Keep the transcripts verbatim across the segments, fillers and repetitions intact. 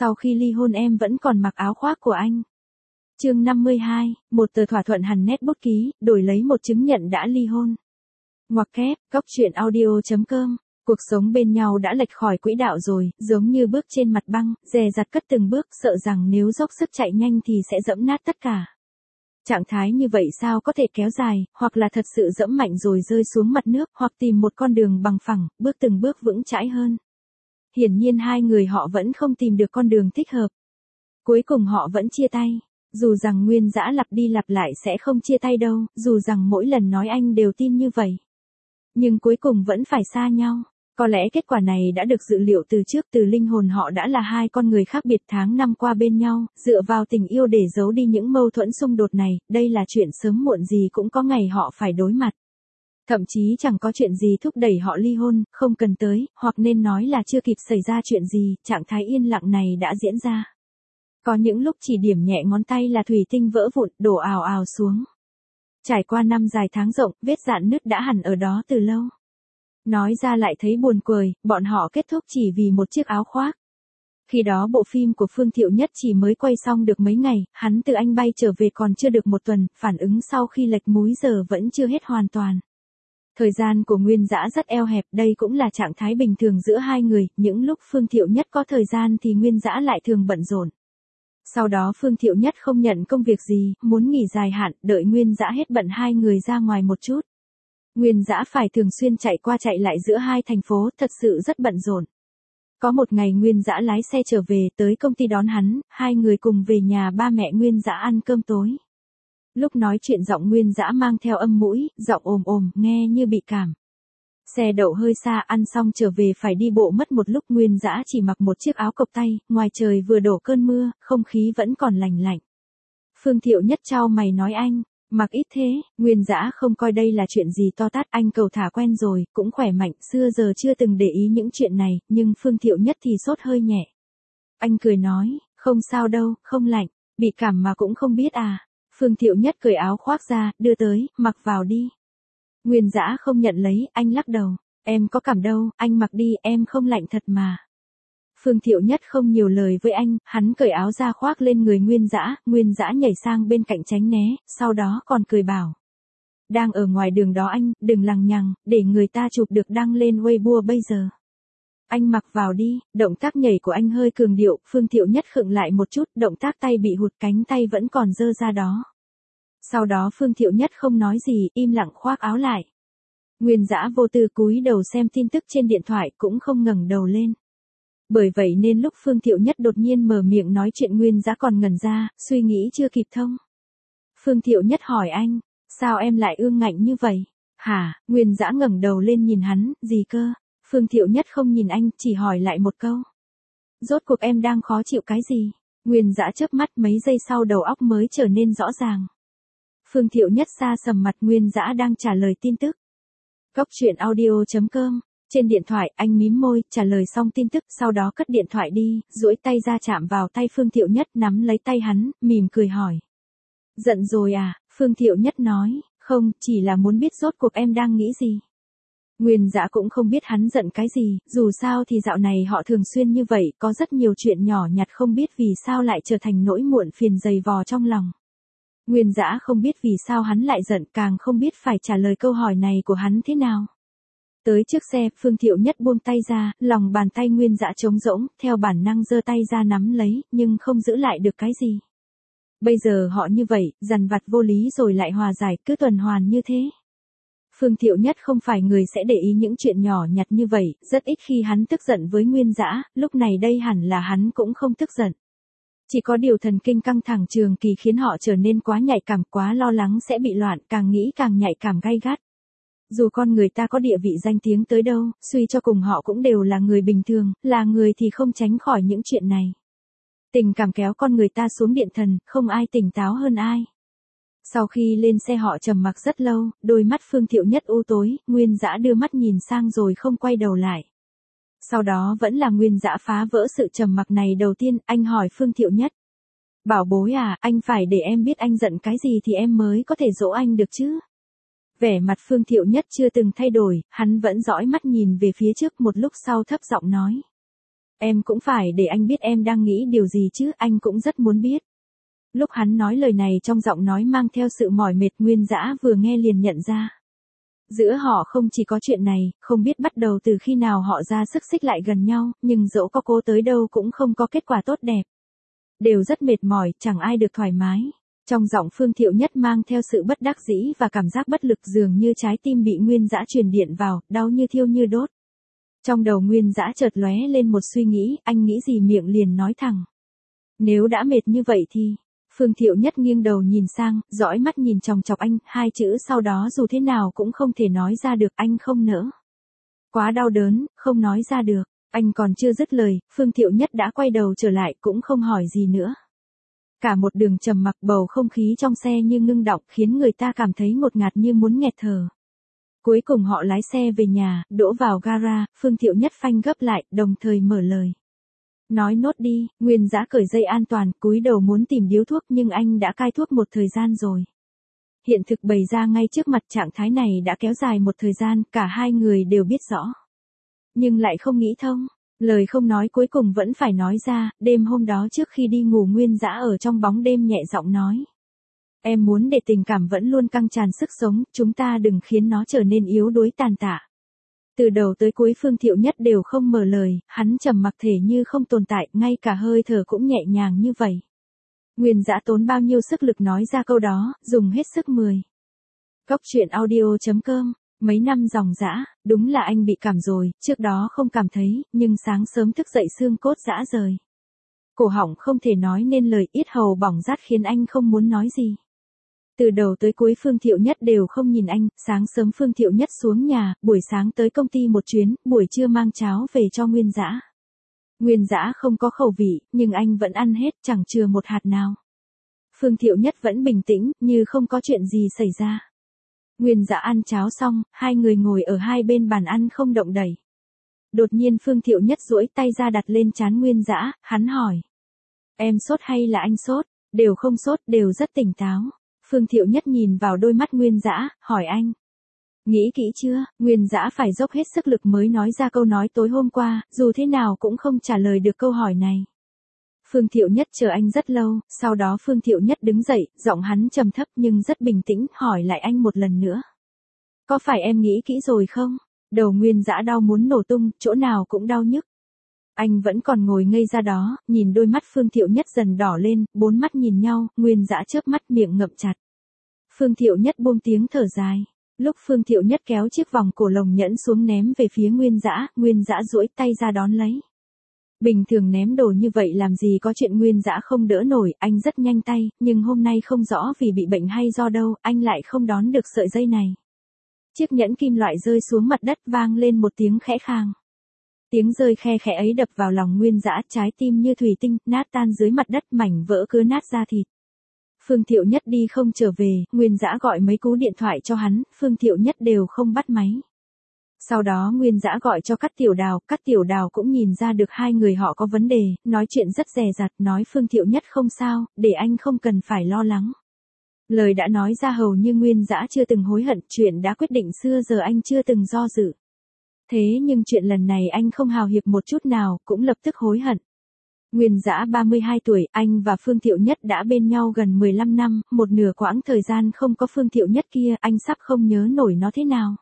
Sau khi ly hôn em vẫn còn mặc áo khoác của anh. Chương năm mươi hai, một tờ thỏa thuận hằn nét bút ký, đổi lấy một chứng nhận đã ly hôn. Ngoặc kép, góc truyện audio chấm com. Cuộc sống bên nhau đã lệch khỏi quỹ đạo rồi, giống như bước trên mặt băng, dè dặt cất từng bước, sợ rằng nếu dốc sức chạy nhanh thì sẽ dẫm nát tất cả. Trạng thái như vậy sao có thể kéo dài, hoặc là thật sự dẫm mạnh rồi rơi xuống mặt nước, hoặc tìm một con đường bằng phẳng, bước từng bước vững chãi hơn. Hiển nhiên hai người họ vẫn không tìm được con đường thích hợp. Cuối cùng họ vẫn chia tay. Dù rằng Nguyên Dã lặp đi lặp lại sẽ không chia tay đâu, dù rằng mỗi lần nói anh đều tin như vậy. Nhưng cuối cùng vẫn phải xa nhau. Có lẽ kết quả này đã được dự liệu từ trước, từ linh hồn họ đã là hai con người khác biệt tháng năm qua bên nhau, dựa vào tình yêu để giấu đi những mâu thuẫn xung đột này, đây là chuyện sớm muộn gì cũng có ngày họ phải đối mặt. Thậm chí chẳng có chuyện gì thúc đẩy họ ly hôn, không cần tới, hoặc nên nói là chưa kịp xảy ra chuyện gì, trạng thái yên lặng này đã diễn ra. Có những lúc chỉ điểm nhẹ ngón tay là thủy tinh vỡ vụn, đổ ào ào xuống. Trải qua năm dài tháng rộng, vết rạn nứt đã hẳn ở đó từ lâu. Nói ra lại thấy buồn cười, bọn họ kết thúc chỉ vì một chiếc áo khoác. Khi đó bộ phim của Phương Thiệu Nhất chỉ mới quay xong được mấy ngày, hắn từ Anh bay trở về còn chưa được một tuần, phản ứng sau khi lệch múi giờ vẫn chưa hết hoàn toàn. Thời gian của Nguyên Dã rất eo hẹp, đây cũng là trạng thái bình thường giữa hai người, những lúc Phương Thiệu Nhất có thời gian thì Nguyên Dã lại thường bận rộn. Sau đó Phương Thiệu Nhất không nhận công việc gì, muốn nghỉ dài hạn, đợi Nguyên Dã hết bận hai người ra ngoài một chút. Nguyên Dã phải thường xuyên chạy qua chạy lại giữa hai thành phố, thật sự rất bận rộn. Có một ngày Nguyên Dã lái xe trở về tới công ty đón hắn, hai người cùng về nhà ba mẹ Nguyên Dã ăn cơm tối. Lúc nói chuyện giọng Nguyên Dã mang theo âm mũi, giọng ồm ồm, nghe như bị cảm. Xe đậu hơi xa, ăn xong trở về phải đi bộ mất một lúc. Nguyên Dã chỉ mặc một chiếc áo cộc tay, ngoài trời vừa đổ cơn mưa, không khí vẫn còn lành lạnh. Phương Thiệu Nhất chau mày nói anh, mặc ít thế. Nguyên Dã không coi đây là chuyện gì to tát, anh cầu thả quen rồi, cũng khỏe mạnh, xưa giờ chưa từng để ý những chuyện này, nhưng Phương Thiệu Nhất thì sốt hơi nhẹ. Anh cười nói, không sao đâu, không lạnh, bị cảm mà cũng không biết à. Phương Thiệu Nhất cởi áo khoác ra, đưa tới, mặc vào đi. Nguyên Dã không nhận lấy, anh lắc đầu, em có cảm đâu, anh mặc đi, em không lạnh thật mà. Phương Thiệu Nhất không nhiều lời với anh, hắn cởi áo ra khoác lên người Nguyên Dã, Nguyên Dã nhảy sang bên cạnh tránh né, sau đó còn cười bảo. Đang ở ngoài đường đó anh, đừng lằng nhằng, để người ta chụp được đăng lên Weibo bây giờ. Anh mặc vào đi, động tác nhảy của anh hơi cường điệu, Phương Thiệu Nhất khựng lại một chút, động tác tay bị hụt, cánh tay vẫn còn dơ ra đó. Sau đó Phương Thiệu Nhất không nói gì, im lặng khoác áo lại. Nguyên Dã vô tư cúi đầu xem tin tức trên điện thoại, cũng không ngẩng đầu lên. Bởi vậy nên lúc Phương Thiệu Nhất đột nhiên mở miệng nói chuyện Nguyên Dã còn ngẩn ra, suy nghĩ chưa kịp thông. Phương Thiệu Nhất hỏi anh, sao em lại ương ngạnh như vậy? Hả? Nguyên Dã ngẩng đầu lên nhìn hắn, gì cơ? Phương Thiệu Nhất không nhìn anh, chỉ hỏi lại một câu. Rốt cuộc em đang khó chịu cái gì? Nguyên Dã chớp mắt, mấy giây sau đầu óc mới trở nên rõ ràng. Phương Thiệu Nhất xa sầm mặt. Nguyên Dã đang trả lời tin tức. Góc truyện audio chấm com. Trên điện thoại, anh mím môi, trả lời xong tin tức, sau đó cất điện thoại đi, duỗi tay ra chạm vào tay Phương Thiệu Nhất, nắm lấy tay hắn, mỉm cười hỏi. Giận rồi à? Phương Thiệu Nhất nói, không, chỉ là muốn biết rốt cuộc em đang nghĩ gì. Nguyên Dã cũng không biết hắn giận cái gì, dù sao thì dạo này họ thường xuyên như vậy, có rất nhiều chuyện nhỏ nhặt không biết vì sao lại trở thành nỗi muộn phiền dày vò trong lòng. Nguyên Dã không biết vì sao hắn lại giận, càng không biết phải trả lời câu hỏi này của hắn thế nào. Tới trước xe, Phương Thiệu Nhất buông tay ra, lòng bàn tay Nguyên Dã trống rỗng, theo bản năng giơ tay ra nắm lấy, nhưng không giữ lại được cái gì. Bây giờ họ như vậy, dằn vặt vô lý rồi lại hòa giải, cứ tuần hoàn như thế. Phương Thiệu Nhất không phải người sẽ để ý những chuyện nhỏ nhặt như vậy, rất ít khi hắn tức giận với Nguyên Dã, lúc này đây hẳn là hắn cũng không tức giận. Chỉ có điều thần kinh căng thẳng trường kỳ khiến họ trở nên quá nhạy cảm, quá lo lắng sẽ bị loạn, càng nghĩ càng nhạy cảm gay gắt. Dù con người ta có địa vị danh tiếng tới đâu, suy cho cùng họ cũng đều là người bình thường, là người thì không tránh khỏi những chuyện này. Tình cảm kéo con người ta xuống điện thần, không ai tỉnh táo hơn ai. Sau khi lên xe họ trầm mặc rất lâu, đôi mắt Phương Thiệu Nhất u tối, Nguyên Dã đưa mắt nhìn sang rồi không quay đầu lại. Sau đó vẫn là Nguyên Dã phá vỡ sự trầm mặc này đầu tiên, anh hỏi Phương Thiệu Nhất. Bảo bối à, anh phải để em biết anh giận cái gì thì em mới có thể dỗ anh được chứ. Vẻ mặt Phương Thiệu Nhất chưa từng thay đổi, hắn vẫn dõi mắt nhìn về phía trước, một lúc sau thấp giọng nói. Em cũng phải để anh biết em đang nghĩ điều gì chứ, anh cũng rất muốn biết. Lúc hắn nói lời này trong giọng nói mang theo sự mỏi mệt, Nguyên Dã vừa nghe liền nhận ra. Giữa họ không chỉ có chuyện này, không biết bắt đầu từ khi nào họ ra sức xích lại gần nhau, nhưng dẫu có cố tới đâu cũng không có kết quả tốt đẹp. Đều rất mệt mỏi, chẳng ai được thoải mái. Trong giọng Phương Thiệu Nhất mang theo sự bất đắc dĩ và cảm giác bất lực, dường như trái tim bị Nguyên Dã truyền điện vào, đau như thiêu như đốt. Trong đầu Nguyên Dã chợt lóe lên một suy nghĩ, anh nghĩ gì miệng liền nói thẳng. Nếu đã mệt như vậy thì... Phương Thiệu Nhất nghiêng đầu nhìn sang, dõi mắt nhìn chòng chọc anh, hai chữ sau đó dù thế nào cũng không thể nói ra được, anh không nỡ. Quá đau đớn, không nói ra được, anh còn chưa dứt lời, Phương Thiệu Nhất đã quay đầu trở lại cũng không hỏi gì nữa. Cả một đường trầm mặc, bầu không khí trong xe như ngưng đọng, khiến người ta cảm thấy ngột ngạt như muốn nghẹt thở. Cuối cùng họ lái xe về nhà, đỗ vào gara, Phương Thiệu Nhất phanh gấp lại, đồng thời mở lời. Nói nốt đi. Nguyên Dã cởi dây an toàn, cúi đầu muốn tìm điếu thuốc nhưng anh đã cai thuốc một thời gian rồi. Hiện thực bày ra ngay trước mặt, trạng thái này đã kéo dài một thời gian, cả hai người đều biết rõ. Nhưng lại không nghĩ thông, lời không nói cuối cùng vẫn phải nói ra. Đêm hôm đó trước khi đi ngủ, Nguyên Dã ở trong bóng đêm nhẹ giọng nói. Em muốn để tình cảm vẫn luôn căng tràn sức sống, chúng ta đừng khiến nó trở nên yếu đuối tàn tạ. Từ đầu tới cuối Phương Thiệu Nhất đều không mở lời, hắn trầm mặc thể như không tồn tại, ngay cả hơi thở cũng nhẹ nhàng như vậy. Nguyên Dã tốn bao nhiêu sức lực nói ra câu đó, dùng hết sức mười. Cóc truyện audio chấm com, mấy năm dòng dã, đúng là anh bị cảm rồi, trước đó không cảm thấy, nhưng sáng sớm thức dậy xương cốt rã rời. Cổ họng không thể nói nên lời, yết hầu bỏng rát khiến anh không muốn nói gì. Từ đầu tới cuối Phương Thiệu Nhất đều không nhìn anh, sáng sớm Phương Thiệu Nhất xuống nhà, buổi sáng tới công ty một chuyến, buổi trưa mang cháo về cho Nguyên Dã. Nguyên Dã không có khẩu vị, nhưng anh vẫn ăn hết, chẳng chừa một hạt nào. Phương Thiệu Nhất vẫn bình tĩnh, như không có chuyện gì xảy ra. Nguyên Dã ăn cháo xong, hai người ngồi ở hai bên bàn ăn không động đậy. Đột nhiên Phương Thiệu Nhất duỗi tay ra đặt lên trán Nguyên Dã, hắn hỏi. Em sốt hay là anh sốt? Đều không sốt, đều rất tỉnh táo. Phương Thiệu Nhất nhìn vào đôi mắt Nguyên Dã, hỏi anh. Nghĩ kỹ chưa? Nguyên Dã phải dốc hết sức lực mới nói ra câu nói tối hôm qua, dù thế nào cũng không trả lời được câu hỏi này. Phương Thiệu Nhất chờ anh rất lâu, sau đó Phương Thiệu Nhất đứng dậy, giọng hắn trầm thấp nhưng rất bình tĩnh, hỏi lại anh một lần nữa. Có phải em nghĩ kỹ rồi không? Đầu Nguyên Dã đau muốn nổ tung, chỗ nào cũng đau nhức. Anh vẫn còn ngồi ngây ra đó, nhìn đôi mắt Phương Thiệu Nhất dần đỏ lên, bốn mắt nhìn nhau, Nguyên Dã chớp mắt, miệng ngậm chặt. Phương Thiệu Nhất buông tiếng thở dài. Lúc Phương Thiệu Nhất kéo chiếc vòng cổ lồng nhẫn xuống ném về phía Nguyên Dã, Nguyên Dã duỗi tay ra đón lấy. Bình thường ném đồ như vậy làm gì có chuyện Nguyên Dã không đỡ nổi, anh rất nhanh tay, nhưng hôm nay không rõ vì bị bệnh hay do đâu, anh lại không đón được sợi dây này. Chiếc nhẫn kim loại rơi xuống mặt đất, vang lên một tiếng khẽ khàng. Tiếng rơi khe khẽ ấy đập vào lòng Nguyên Dã, trái tim như thủy tinh, nát tan dưới mặt đất, mảnh vỡ cứa nát da thịt. Phương Thiệu Nhất đi không trở về, Nguyên Dã gọi mấy cú điện thoại cho hắn, Phương Thiệu Nhất đều không bắt máy. Sau đó Nguyên Dã gọi cho Cát Tiểu Đào, Cát Tiểu Đào cũng nhìn ra được hai người họ có vấn đề, nói chuyện rất dè dặt, nói Phương Thiệu Nhất không sao, để anh không cần phải lo lắng. Lời đã nói ra hầu như Nguyên Dã chưa từng hối hận, chuyện đã quyết định xưa giờ anh chưa từng do dự. Thế nhưng chuyện lần này anh không hào hiệp một chút nào, cũng lập tức hối hận. Nguyên Dã ba mươi hai tuổi, anh và Phương Thiệu Nhất đã bên nhau gần mười lăm năm, một nửa quãng thời gian không có Phương Thiệu Nhất kia, anh sắp không nhớ nổi nó thế nào.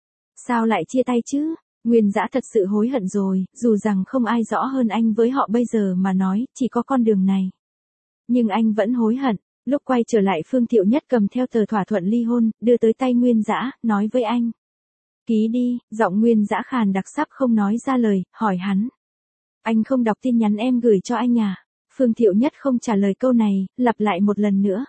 Sao lại chia tay chứ? Nguyên Dã thật sự hối hận rồi, dù rằng không ai rõ hơn anh với họ bây giờ mà nói, chỉ có con đường này. Nhưng anh vẫn hối hận, lúc quay trở lại Phương Thiệu Nhất cầm theo tờ thỏa thuận ly hôn, đưa tới tay Nguyên Dã, nói với anh. Ký đi, giọng Nguyên Dã khàn đặc sắp không nói ra lời, hỏi hắn. Anh không đọc tin nhắn em gửi cho anh à? Phương Thiệu Nhất không trả lời câu này, lặp lại một lần nữa.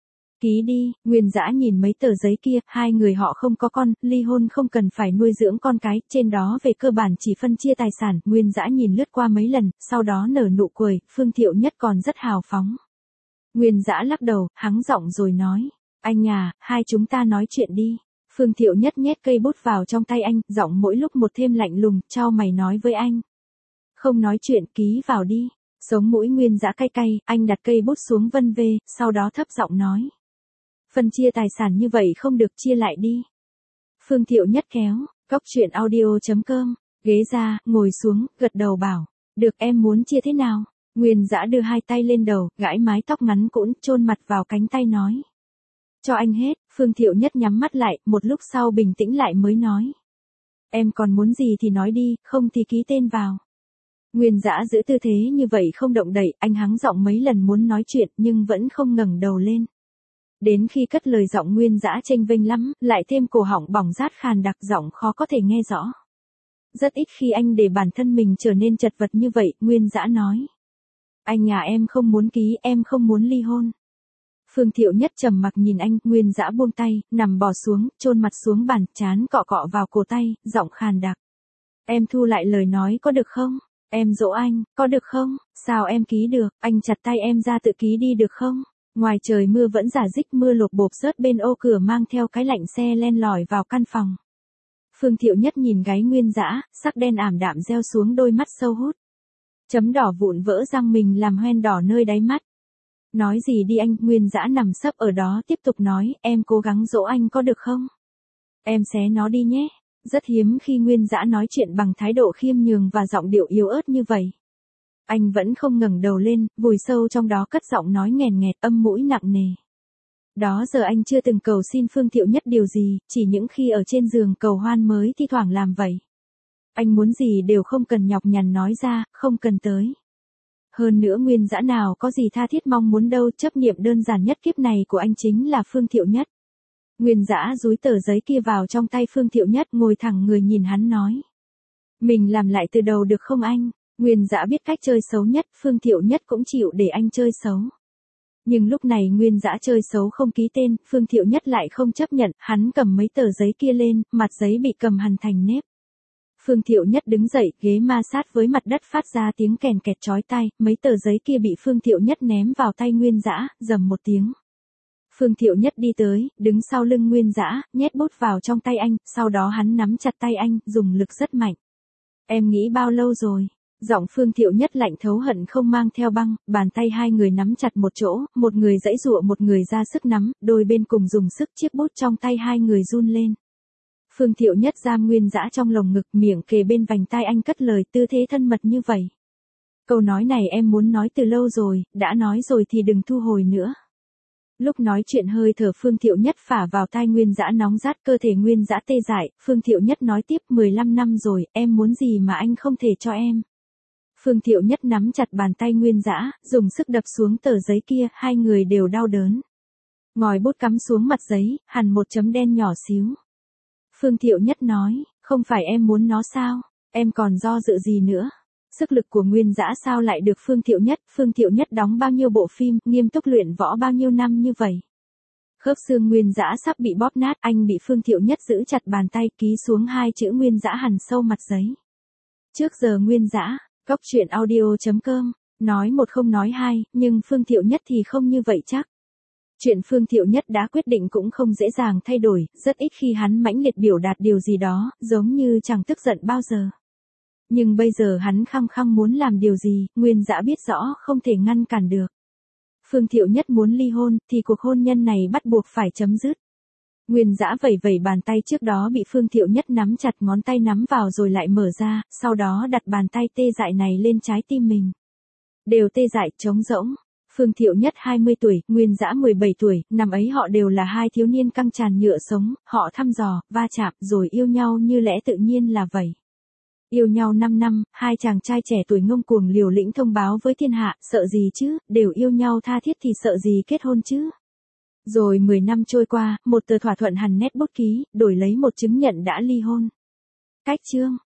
Ký đi. Nguyên Dã nhìn mấy tờ giấy kia, hai người họ không có con, ly hôn không cần phải nuôi dưỡng con cái, trên đó về cơ bản chỉ phân chia tài sản. Nguyên Dã nhìn lướt qua mấy lần, sau đó nở nụ cười, Phương Thiệu Nhất còn rất hào phóng. Nguyên Dã lắc đầu, hắng giọng rồi nói, anh à, hai chúng ta nói chuyện đi. Phương Thiệu Nhất nhét cây bút vào trong tay anh, giọng mỗi lúc một thêm lạnh lùng, chau mày nói với anh. Không nói chuyện, ký vào đi. Sống mũi Nguyên Dã cay cay, anh đặt cây bút xuống vân vê, sau đó thấp giọng nói. Phân chia tài sản như vậy không được, chia lại đi. Phương Thiệu Nhất kéo, cóc truyện audio chấm com, ghế ra, ngồi xuống, gật đầu bảo. Được, em muốn chia thế nào? Nguyên Dã đưa hai tay lên đầu, gãi mái tóc ngắn cũn, chôn mặt vào cánh tay nói. Cho anh hết. Phương Thiệu Nhất nhắm mắt lại, một lúc sau bình tĩnh lại mới nói. Em còn muốn gì thì nói đi, không thì ký tên vào. Nguyên Dã giữ tư thế như vậy không động đậy, anh hắng giọng mấy lần muốn nói chuyện nhưng vẫn không ngẩng đầu lên. Đến khi cất lời giọng Nguyên Dã chênh vênh lắm, lại thêm cổ họng bỏng rát khàn đặc, giọng khó có thể nghe rõ. Rất ít khi anh để bản thân mình trở nên chật vật như vậy, Nguyên Dã nói. Anh à, em không muốn ký, em không muốn ly hôn. Phương Thiệu Nhất trầm mặc nhìn anh, Nguyên Dã buông tay, nằm bò xuống, chôn mặt xuống bàn, trán cọ cọ vào cổ tay, giọng khàn đặc. Em thu lại lời nói có được không? Em dỗ anh, có được không? Sao em ký được? Anh chặt tay em ra tự ký đi được không? Ngoài trời mưa vẫn rả rích, mưa lộp bộp rớt bên ô cửa mang theo cái lạnh se len lỏi vào căn phòng. Phương Thiệu Nhất nhìn gáy Nguyên Dã, sắc đen ảm đạm gieo xuống đôi mắt sâu hút. Chấm đỏ vụn vỡ răng mình làm hoen đỏ nơi đáy mắt. Nói gì đi anh? Nguyên Dã nằm sấp ở đó tiếp tục nói, em cố gắng dỗ anh có được không? Em xé nó đi nhé. Rất hiếm khi Nguyên Dã nói chuyện bằng thái độ khiêm nhường và giọng điệu yếu ớt như vậy. Anh vẫn không ngẩng đầu lên, vùi sâu trong đó cất giọng nói nghèn nghẹt, âm mũi nặng nề. Đó giờ anh chưa từng cầu xin Phương Thiệu Nhất điều gì, chỉ những khi ở trên giường cầu hoan mới thi thoảng làm vậy. Anh muốn gì đều không cần nhọc nhằn nói ra, không cần tới. Hơn nữa Nguyên Dã nào có gì tha thiết mong muốn đâu, chấp niệm đơn giản nhất kiếp này của anh chính là Phương Thiệu Nhất. Nguyên Dã dúi tờ giấy kia vào trong tay Phương Thiệu Nhất, ngồi thẳng người nhìn hắn nói. Mình làm lại từ đầu được không anh? Nguyên Dã biết cách chơi xấu nhất, Phương Thiệu Nhất cũng chịu để anh chơi xấu. Nhưng lúc này Nguyên Dã chơi xấu không ký tên, Phương Thiệu Nhất lại không chấp nhận, hắn cầm mấy tờ giấy kia lên, mặt giấy bị cầm hằn thành nếp. Phương Thiệu Nhất đứng dậy, ghế ma sát với mặt đất phát ra tiếng kèn kẹt chói tai, mấy tờ giấy kia bị Phương Thiệu Nhất ném vào tay Nguyên Dã, rầm một tiếng. Phương Thiệu Nhất đi tới, đứng sau lưng Nguyên Dã, nhét bút vào trong tay anh, sau đó hắn nắm chặt tay anh, dùng lực rất mạnh. Em nghĩ bao lâu rồi? Giọng Phương Thiệu Nhất lạnh thấu hận không mang theo băng, bàn tay hai người nắm chặt một chỗ, một người giãy giụa một người ra sức nắm, đôi bên cùng dùng sức, chiếc bút trong tay hai người run lên. Phương Thiệu Nhất giam Nguyên Dã trong lồng ngực, miệng kề bên vành tai anh, cất lời tư thế thân mật như vậy. Câu nói này em muốn nói từ lâu rồi, đã nói rồi thì đừng thu hồi nữa. Lúc nói chuyện hơi thở Phương Thiệu Nhất phả vào tai Nguyên Dã nóng rát, cơ thể Nguyên Dã tê dại, Phương Thiệu Nhất nói tiếp, mười lăm năm rồi, em muốn gì mà anh không thể cho em. Phương Thiệu Nhất nắm chặt bàn tay Nguyên Dã, dùng sức đập xuống tờ giấy kia, hai người đều đau đớn. Ngòi bút cắm xuống mặt giấy, hằn một chấm đen nhỏ xíu. Phương Thiệu Nhất nói, không phải em muốn nó sao, em còn do dự gì nữa. Sức lực của Nguyên Dã sao lại được Phương Thiệu Nhất, Phương Thiệu Nhất đóng bao nhiêu bộ phim, nghiêm túc luyện võ bao nhiêu năm như vậy. Khớp xương Nguyên Dã sắp bị bóp nát, anh bị Phương Thiệu Nhất giữ chặt bàn tay, ký xuống hai chữ Nguyên Dã hằn sâu mặt giấy. Trước giờ Nguyên Dã, Cóc Truyện Audio chấm com, nói một không nói hai, nhưng Phương Thiệu Nhất thì không như vậy chắc. Chuyện Phương Thiệu Nhất đã quyết định cũng không dễ dàng thay đổi, rất ít khi hắn mãnh liệt biểu đạt điều gì đó, giống như chẳng tức giận bao giờ. Nhưng bây giờ hắn khăng khăng muốn làm điều gì, Nguyên Dã biết rõ không thể ngăn cản được. Phương Thiệu Nhất muốn ly hôn, thì cuộc hôn nhân này bắt buộc phải chấm dứt. Nguyên Dã vẩy vẩy bàn tay trước đó bị Phương Thiệu Nhất nắm chặt, ngón tay nắm vào rồi lại mở ra, sau đó đặt bàn tay tê dại này lên trái tim mình. Đều tê dại, trống rỗng. Phương Thiệu Nhất hai mươi tuổi, Nguyên Dã mười bảy tuổi, năm ấy họ đều là hai thiếu niên căng tràn nhựa sống, họ thăm dò, va chạm, rồi yêu nhau như lẽ tự nhiên là vậy. Yêu nhau năm năm, hai chàng trai trẻ tuổi ngông cuồng liều lĩnh thông báo với thiên hạ, sợ gì chứ, đều yêu nhau tha thiết thì sợ gì kết hôn chứ. Rồi mười năm trôi qua, một tờ thỏa thuận hằn nét bút ký, đổi lấy một chứng nhận đã ly hôn. Cách chương